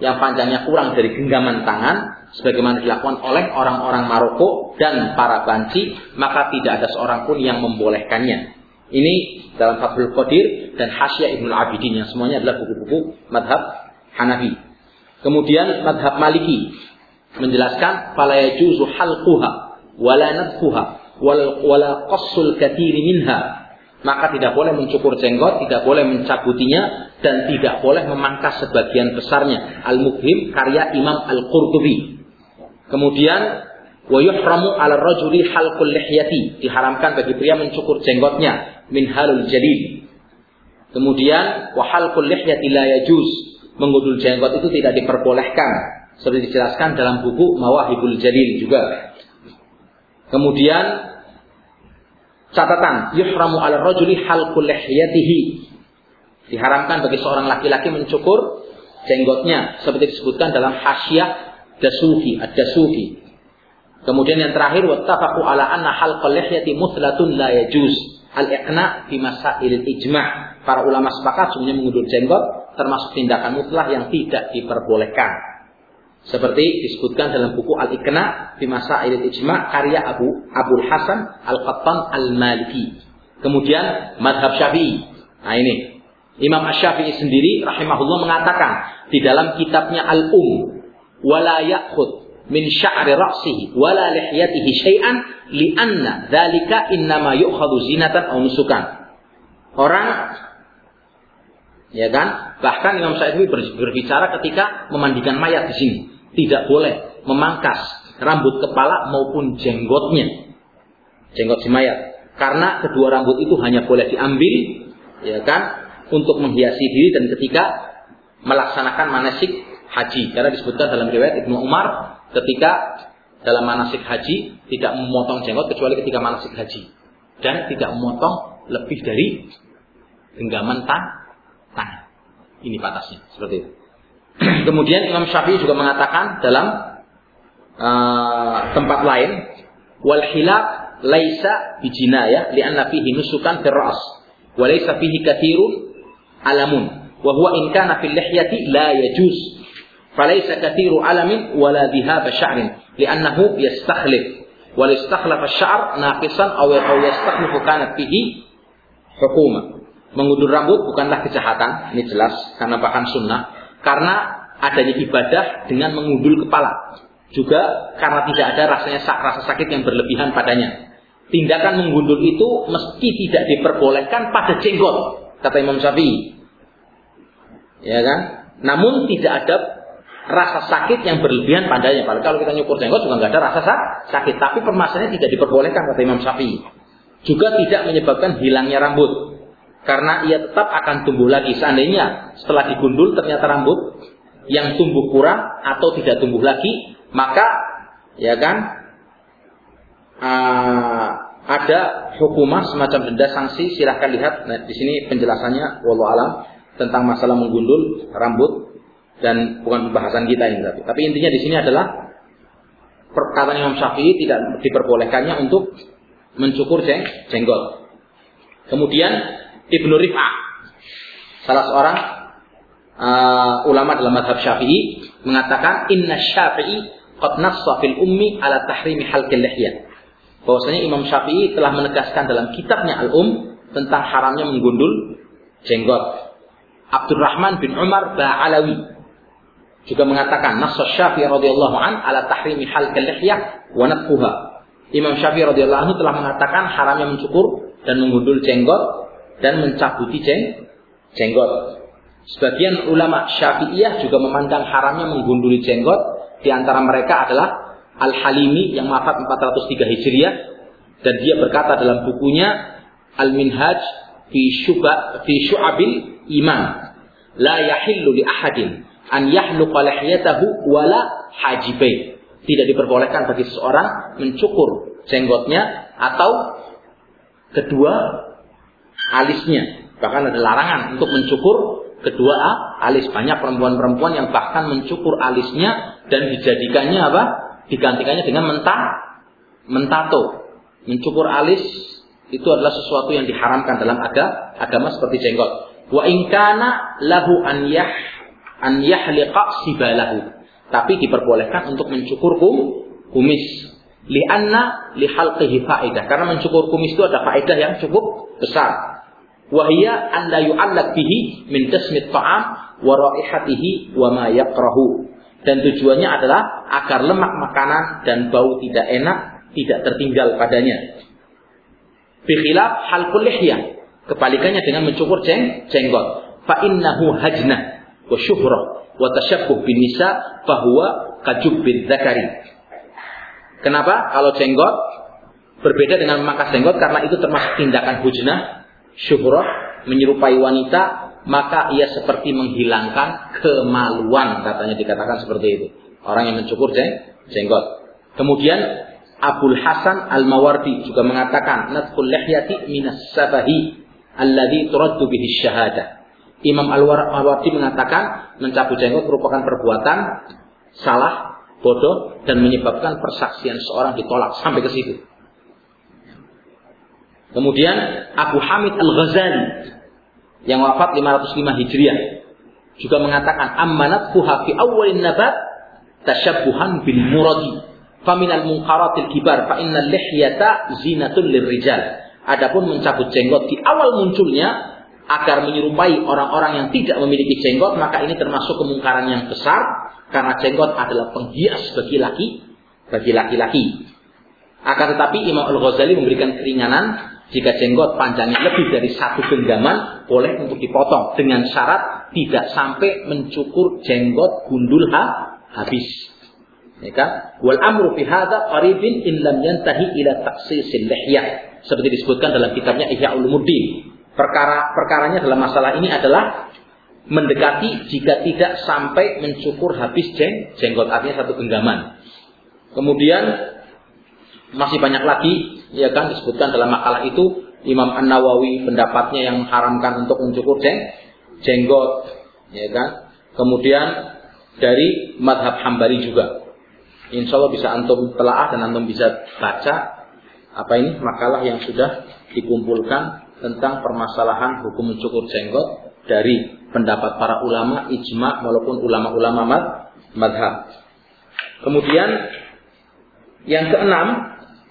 S1: yang panjangnya kurang dari genggaman tangan, sebagaimana dilakukan oleh orang-orang Maroko dan para Banci, maka tidak ada seorang pun yang membolehkannya. Ini dalam Fathul Qadir dan Hasyiah Ibnul Abidin, yang semuanya adalah buku-buku madhab Hanafi. Kemudian madhab Maliki menjelaskan fala yajuzu halquha wala nadfuha wala qassul katsir minha. Maka tidak boleh mencukur jenggot, tidak boleh mencabutinya, dan tidak boleh memangkas sebagian besarnya. Al-Mubhim karya Imam Al-Qurtubi. Kemudian wa yuhramu 'ala rajuli halqul lihyati, diharamkan bagi pria mencukur jenggotnya, min halul jalil. Kemudian wa halqul lihyati la yajuz, menggundul jenggot itu tidak diperbolehkan, seperti dijelaskan dalam buku Mawahibul Jalil juga. Kemudian catatan, yuhramu 'ala rajuli halqul lihyatihi, diharamkan bagi seorang laki-laki mencukur jenggotnya, seperti disebutkan dalam Hasyiah Dasuki, Ad-Dasuki. Kemudian yang terakhir, wattafaqu 'ala anna halqul lihyati muthlatun la yajuz, al-iqna fi masail ijma'. Para ulama sepakat semuanya mengundur jenggot termasuk tindakan mutlah yang tidak diperbolehkan. Seperti disebutkan dalam buku Al-Iqna fi Masail Ijma' karya Abu Abul Hasan Al-Qattan Al-Maliki. Kemudian madhab Syafi'i. Nah ini Imam Asy-Syafi'i sendiri rahimahullah mengatakan di dalam kitabnya Al-Um, wala ya'khud min sya'ri ra'sihi wala lihyatihi syai'an li'anna dzalika innama yu'khadhu zinatan aw nusukan. Orang, ya kan, bahkan Imam Syafi'i berbicara ketika memandikan mayat di sini, tidak boleh memangkas rambut kepala maupun jenggotnya, jenggot si mayat, karena kedua rambut itu hanya boleh diambil, ya kan, untuk menghiasi diri dan ketika melaksanakan manasik haji. Karena disebutkan dalam riwayat Ibnu Umar ketika dalam manasik haji tidak memotong jenggot kecuali ketika manasik haji, dan tidak memotong lebih dari genggaman tangan. Ini batasnya, seperti itu. Kemudian Imam Syafi'i juga mengatakan dalam uh, tempat lain, wal hilaq laisa bijinayah li'anna fihi nusukan fil ra's wa laisa fihi katsirun alamun wa huwa in kana fil lihyati la yajuz falaysa kathiru alamin wala dhihab sya'rin li'annahu yastakhlif wa istakhlafa asy-sya'r naqisan aw yastakhlifu kana fihi hukuma. Mengundur rambut bukanlah kejahatan, ini jelas karena bahkan sunnah, karena adanya ibadah dengan mengundul kepala, juga karena tidak ada rasanya rasa sakit yang berlebihan padanya. Tindakan menggundul itu mesti tidak diperbolehkan pada jenggot, kata Imam Syafi'i, ya kan? Namun tidak ada rasa sakit yang berlebihan padanya. Kalau kita nyukur jenggot juga nggak ada rasa sakit, tapi permasalahannya tidak diperbolehkan, kata Imam Syafi'i. Juga tidak menyebabkan hilangnya rambut, karena ia tetap akan tumbuh lagi. Seandainya setelah digundul ternyata rambut yang tumbuh kurang atau tidak tumbuh lagi, maka ya kan uh, ada hukumah semacam denda sanksi. Silahkan lihat, nah, di sini penjelasannya wallahu alam tentang masalah menggundul rambut, dan bukan pembahasan kita ini, tapi, tapi intinya di sini adalah perkataan Imam Syafi'i tidak diperbolehkannya untuk mencukur jeng, jenggot. Kemudian Ibnu Rif'ah, salah seorang uh, ulama dalam mazhab Syafi'i, mengatakan inna Syafi'i qad nassa fil ummi ala tahrimi halqil lihyah. Bahwasanya Imam Syafi'i telah menegaskan dalam kitabnya Al-Um tentang haramnya menggundul jenggot. Abdurrahman bin Umar Ba'alawi juga mengatakan nassa Syafi'i radhiyallahu an ala tahrimi halqil lihyah wa natfuha. Imam Syafi'i radhiyallahu anhu telah mengatakan haramnya mencukur dan menggundul jenggot dan mencabuti jeng, jenggot. Sebagian ulama Syafi'iyah juga memandang haramnya menggunduli jenggot. Di antara mereka adalah Al-Halimi yang wafat empat ratus tiga Hijriah, dan dia berkata dalam bukunya Al-Minhaj fi Syuba fi Syu'abil Iman, la yahillu li ahadin an yahluqa lihyatahu wala hajibai. Tidak diperbolehkan bagi seseorang mencukur jenggotnya atau kedua alisnya. Bahkan ada larangan untuk mencukur kedua alis. Banyak perempuan-perempuan yang bahkan mencukur alisnya dan dijadikannya apa? Digantikannya dengan mentah, mentato. Mencukur alis itu adalah sesuatu yang diharamkan dalam agama, agama seperti jenggot. Wa in kana lahu an yah an yahliqa sibalahu, tapi diperbolehkan untuk mencukur kumis. Li'anna lihalqihi faedah, karena mencukur kumis itu ada faedah yang cukup besar. Wahia an la yu'allaq bihi min tasmit ta'am wa raihatihi wa ma yakrahu. Dan tujuannya adalah agar lemak makanan dan bau tidak enak tidak tertinggal padanya. Bi khilaf halqul lihyah, kebalikannya dengan mencukur jeng, jenggot. Fa innahu hajnah wa syuhrah wa tashabbuh bin nisa fa huwa kajubbiz zakari. Kenapa? Kalau jenggot berbeda dengan memangkas jenggot, karena itu termasuk tindakan hujnah, syuhrah, menyerupai wanita, maka ia seperti menghilangkan kemaluan, katanya dikatakan seperti itu. Orang yang mencukur jeng, jenggot. Kemudian Abul Hasan Al-Mawardi juga mengatakan natful lihyati minas safahi alladhi turaddu bihi syahadah. Imam Al-Mawardi mengatakan mencabut jenggot merupakan perbuatan salah, bodoh, dan menyebabkan persaksian seorang ditolak sampai ke situ. Kemudian Abu Hamid Al-Ghazali yang wafat lima ratus lima Hijriah juga mengatakan ammanat fuha fi awwalin nabat tashabbuhan bil muradi fa minal munkaratil kibar fa innal lihyata zinatul lirrijal. Adapun mencabut jenggot di awal munculnya agar menyerupai orang-orang yang tidak memiliki jenggot, maka ini termasuk kemungkaran yang besar, karena jenggot adalah penghias bagi laki bagi laki-laki. Akan tetapi Imam Al-Ghazali memberikan keringanan. Jika jenggot panjangnya lebih dari satu genggaman, boleh untuk dipotong dengan syarat tidak sampai mencukur jenggot gundul ha, habis. Ya kan? Wal amru fi hadza qaribin in lam yantahi ila taksisil lihyah. Seperti disebutkan dalam kitabnya Ihya Ulumuddin. Perkara perkaranya dalam masalah ini adalah mendekati jika tidak sampai mencukur habis jeng, jenggot, artinya satu genggaman. Kemudian masih banyak lagi, ya kan, disebutkan dalam makalah itu. Imam An-Nawawi pendapatnya yang mengharamkan untuk mencukur jeng, jenggot, ya kan. Kemudian dari madhab Hambali juga. Insya Allah bisa antum telaah dan antum bisa baca apa ini makalah yang sudah dikumpulkan tentang permasalahan hukum mencukur jenggot dari pendapat para ulama ijma maupun ulama-ulama mad, madhab. Kemudian yang keenam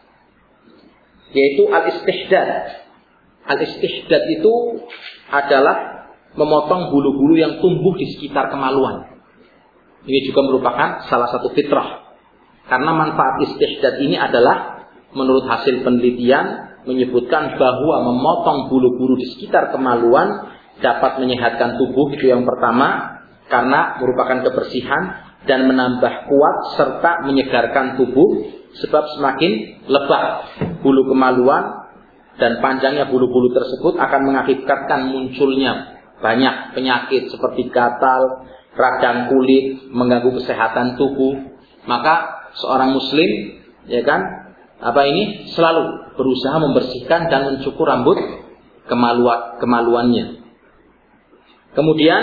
S1: yaitu al-istihdad. Al-istihdad itu adalah memotong bulu-bulu yang tumbuh di sekitar kemaluan. Ini juga merupakan salah satu fitrah. Karena manfaat istihdad ini adalah menurut hasil penelitian menyebutkan bahwa memotong bulu-bulu di sekitar kemaluan dapat menyehatkan tubuh, itu yang pertama, karena merupakan kebersihan dan menambah kuat serta menyegarkan tubuh. Sebab semakin lebat bulu kemaluan dan panjangnya bulu-bulu tersebut akan mengakibatkan munculnya banyak penyakit seperti gatal, radang kulit, mengganggu kesehatan tubuh. Maka seorang muslim, ya kan, apa ini selalu berusaha membersihkan dan mencukur rambut kemaluan kemaluannya. Kemudian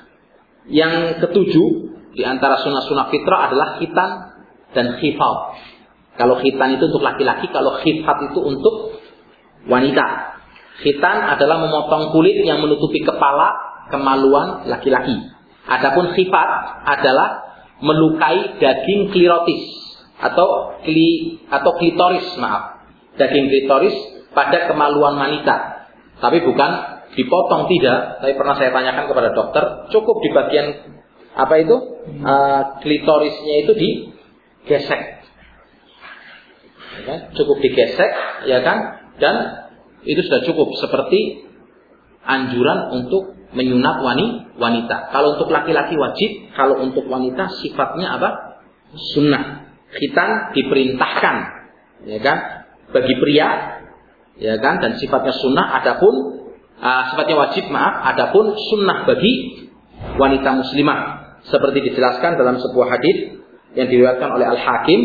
S1: yang ketujuh di antara sunnah-sunnah fitrah adalah khitan dan khifat. Kalau khitan itu untuk laki-laki, kalau khifat itu untuk wanita. Khitan adalah memotong kulit yang menutupi kepala kemaluan laki-laki. Adapun khifat adalah melukai daging klirotis atau kli atau klitoris, maaf. Daging klitoris pada kemaluan wanita. Tapi bukan dipotong, tidak. Tapi pernah saya tanyakan kepada dokter, cukup di bagian apa itu? Uh, klitorisnya itu digesek. Ya kan? Cukup digesek, ya kan, dan itu sudah cukup, seperti anjuran untuk menyunat wanita. Kalau untuk laki-laki wajib, kalau untuk wanita sifatnya apa? Sunnah. Khitan diperintahkan, ya kan, bagi pria, ya kan, dan sifatnya sunnah. Adapun uh, sifatnya wajib, maaf, adapun sunnah bagi wanita muslimah, seperti dijelaskan dalam sebuah hadis yang diriwayatkan oleh Al-Hakim.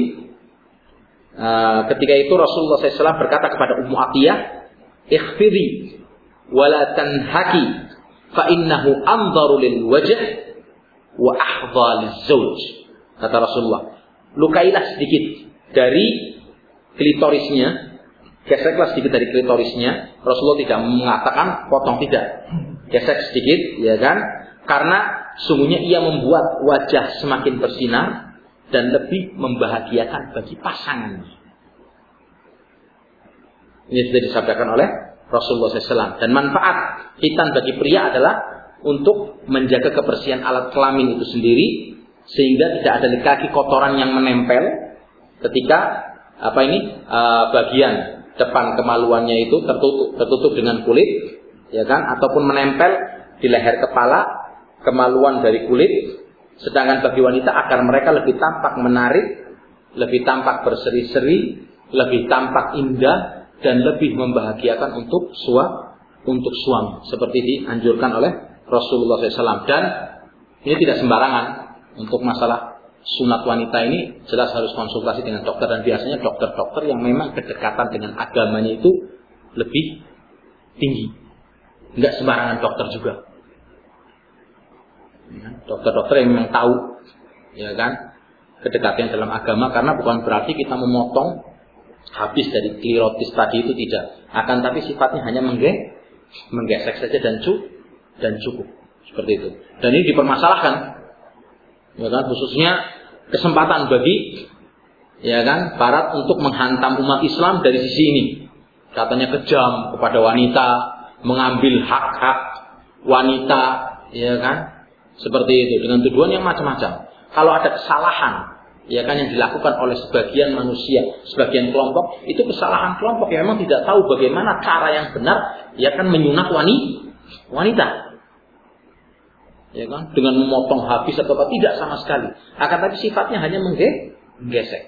S1: Uh, ketika itu Rasulullah shallallahu alaihi wasallam berkata kepada Ummu Atiyah, "Ikhfidhi wa la tanhaki, fa innahu anzaru lil wajh wa ahdha lizauj." Kata Rasulullah, lukailah sedikit dari klitorisnya, geseklah sedikit dari klitorisnya. Rasulullah tidak mengatakan potong, tidak, gesek sedikit, ya kan? Karena sungguhnya ia membuat wajah semakin bersinar dan lebih membahagiakan bagi pasangannya. Ini sudah disabdakan oleh Rasulullah shallallahu alaihi wasallam. Dan manfaat khitan bagi pria adalah untuk menjaga kebersihan alat kelamin itu sendiri, sehingga tidak ada lagi kotoran yang menempel ketika apa ini uh, bagian depan kemaluannya itu tertutup tertutup dengan kulit, ya kan, ataupun menempel di leher kepala kemaluan dari kulit. Sedangkan bagi wanita agar mereka lebih tampak menarik, lebih tampak berseri-seri, lebih tampak indah dan lebih membahagiakan untuk sua, untuk suami, seperti dianjurkan oleh Rasulullah shallallahu alaihi wasallam. Dan ini tidak sembarangan. Untuk masalah sunat wanita ini jelas harus konsultasi dengan dokter, dan biasanya dokter-dokter yang memang kedekatan dengan agamanya itu lebih tinggi. Enggak sembarangan dokter juga. Dokter-dokter yang memang tahu, ya kan, kedekatan dalam agama, karena bukan berarti kita memotong habis dari klirotis tadi, itu tidak. Akan tapi sifatnya hanya mengge, menggesek saja dan cu, dan cukup seperti itu. Dan ini dipermasalahkan, ya kan, khususnya kesempatan bagi, ya kan, Barat untuk menghantam umat Islam dari sisi ini. Katanya kejam kepada wanita, mengambil hak-hak wanita, ya kan, seperti itu dengan tuduhan yang macam-macam. Kalau ada kesalahan, ya kan, yang dilakukan oleh sebagian manusia, sebagian kelompok, itu kesalahan kelompok yang memang tidak tahu bagaimana cara yang benar, ya kan, menyunat wanita, ya kan, dengan memotong habis atau apa, tidak sama sekali. Akan tapi sifatnya hanya menggesek.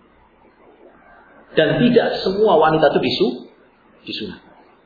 S1: Dan tidak semua wanita itu disu, disunat.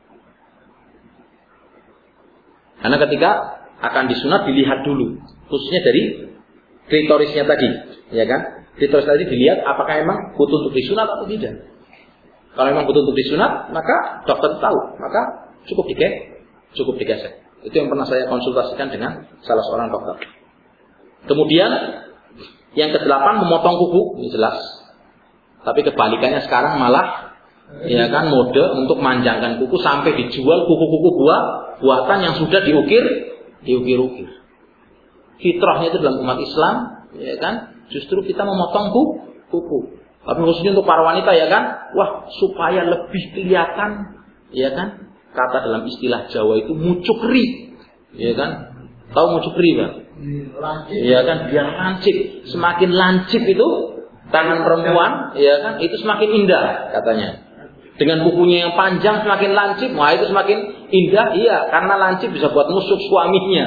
S1: Karena ketika akan disunat dilihat dulu, khususnya dari klitorisnya tadi, ya kan? Klitoris tadi dilihat apakah memang butuh untuk disunat atau tidak. Kalau memang butuh untuk disunat, maka dokter tahu, maka cukup digesek, cukup digesek. Itu yang pernah saya konsultasikan dengan salah seorang dokter. Kemudian yang kedelapan, memotong kuku, ini jelas. Tapi kebalikannya sekarang malah, ya kan, mode untuk manjangkan kuku sampai dijual kuku-kuku buah buatan yang sudah diukir, diukir-ukir. Fitrahnya itu dalam umat Islam, ya kan, justru kita memotong kuku. Tapi khususnya untuk para wanita, ya kan, wah, supaya lebih kelihatan, ya kan, kata dalam istilah Jawa itu mucukri, ya kan, tahu mucukri kan? Lancip. Ya kan, biar lancip. Semakin lancip itu tangan perempuan, ya kan, itu semakin indah katanya. Dengan kukunya yang panjang semakin lancip, wah itu semakin indah, iya, karena lancip bisa buat nusuk suaminya.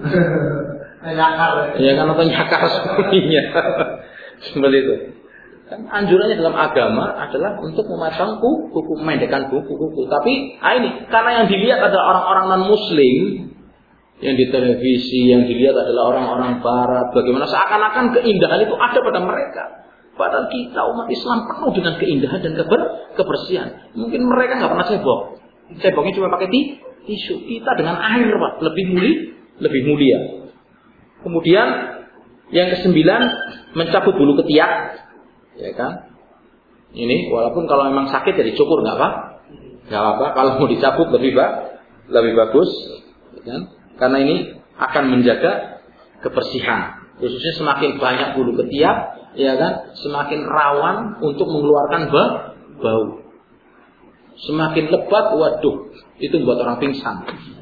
S1: Nyakar. Ya kan, atau nyakar suaminya. Seperti itu. Kan anjurannya dalam agama adalah untuk memotong kuku, kuku, memendekkan kuku, kuku. Tapi ah ini, karena yang dilihat adalah orang-orang non-muslim, yang di televisi, yang dilihat adalah orang-orang barat, bagaimana seakan-akan keindahan itu ada pada mereka. Padahal kita umat Islam penuh dengan keindahan dan keber, kebersihan. Mungkin mereka nggak pernah cebok. Ceboknya cuma pakai tisu. Kita dengan air, Pak, lebih mulia, lebih mulia. Kemudian yang kesembilan, mencabut bulu ketiak, ya kan? Ini walaupun kalau memang sakit jadi cukur nggak apa, nggak apa. Kalau mau dicabut lebih ba, lebih bagus, ya kan? Karena ini akan menjaga kebersihan. Khususnya semakin banyak bulu ketiak, ya kan, semakin rawan untuk mengeluarkan bau. Semakin lebat, waduh, itu buat orang pingsan,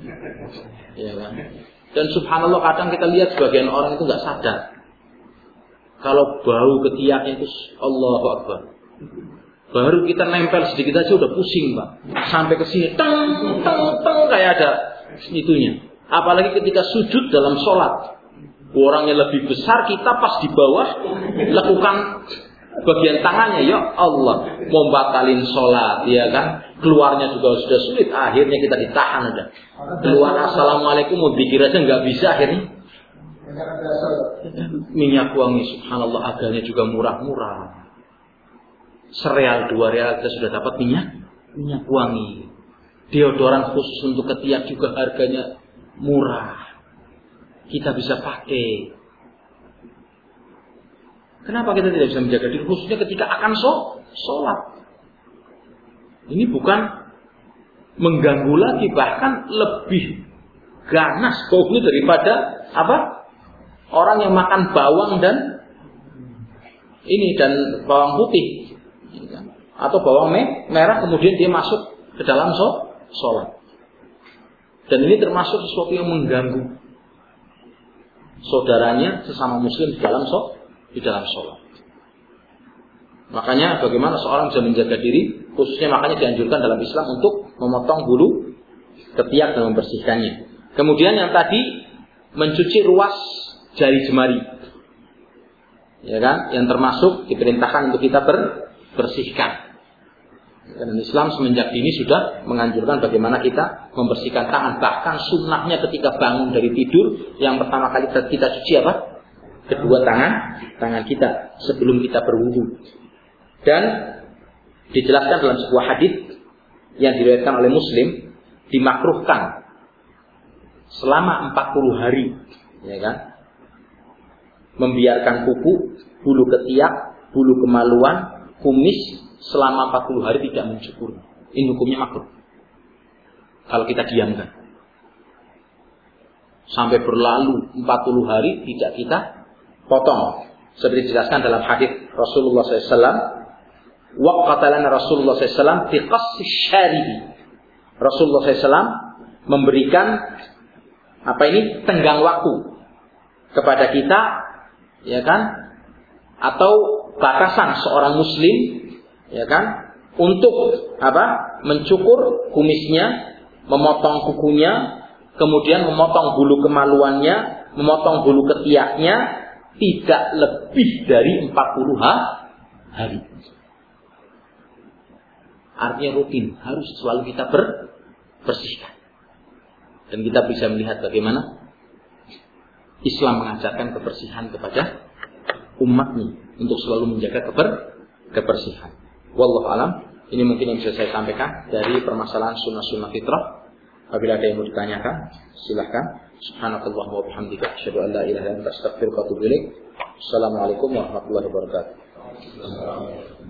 S1: ya kan. Dan subhanallah, kadang kita lihat sebagian orang itu nggak sadar kalau bau ketiaknya itu, Allahu Akbar. Baru kita nempel sedikit aja udah pusing, Pak. Sampai ke sini, teng, teng, teng, kayak ada itunya. Apalagi ketika sujud dalam sholat. Orangnya lebih besar, kita pas di bawah lakukan bagian tangannya, ya Allah, mau batalin sholat, ya kan, keluarnya juga sudah sulit, akhirnya kita ditahan aja. Keluar assalamualaikum mau dikir aja nggak bisa, akhirnya minyak wangi, subhanallah, harganya juga murah-murah, sereal dua real kita sudah dapat minyak minyak wangi. Deodoran khusus untuk ketiak juga harganya murah, kita bisa pakai. Kenapa kita tidak bisa menjaga diri, khususnya ketika akan sholat? Ini bukan mengganggu lagi, bahkan lebih ganas baunya daripada apa? orang yang makan bawang dan ini dan bawang putih, atau bawang merah, kemudian dia masuk ke dalam sholat. Dan ini termasuk sesuatu yang mengganggu saudaranya sesama muslim di dalam sholat. Di dalam sholat. Makanya bagaimana seorang bisa menjaga diri, khususnya makanya dianjurkan dalam Islam untuk memotong bulu ketiak dan membersihkannya. Kemudian yang tadi mencuci ruas jari jemari, ya kan, yang termasuk diperintahkan untuk kita bersihkan. Dan Islam semenjak dini sudah menganjurkan bagaimana kita membersihkan tangan. Bahkan sunnahnya ketika bangun dari tidur, yang pertama kali kita cuci apa? Kedua tangan, tangan kita sebelum kita berwudu. Dan dijelaskan dalam sebuah hadis yang diriwayatkan oleh Muslim, dimakruhkan selama empat puluh hari, ya kan, membiarkan kuku, bulu ketiak, bulu kemaluan, kumis selama empat puluh hari tidak mencukur. Ini hukumnya makruh. Kalau kita diamkan sampai berlalu empat puluh hari tidak kita potong. Seperti dijelaskan dalam hadis Rasulullah shallallahu alaihi wasallam, waqatalana Rasulullah shallallahu alaihi wasallam fi qassi syaribi. Rasulullah shallallahu alaihi wasallam memberikan apa ini tenggang waktu kepada kita, ya kan, atau batasan seorang muslim, ya kan, untuk apa? Mencukur kumisnya, memotong kukunya, kemudian memotong bulu kemaluannya, memotong bulu ketiaknya, tidak lebih dari empat puluh hari. Artinya rutin, harus selalu kita bersihkan. Dan kita bisa melihat bagaimana Islam mengajarkan kebersihan kepada umatnya untuk selalu menjaga keber, kebersihan. Wallahu alam. Ini mungkin yang bisa saya sampaikan dari permasalahan sunnah-sunnah fitrah. Apabila ada yang mau ditanyakan, silahkan. Subhanakallah wa bihamdika asyhadu an la ilaha illa anta astaghfiruka wa atubu ilaik. Assalamualaikum warahmatullahi wabarakatuh.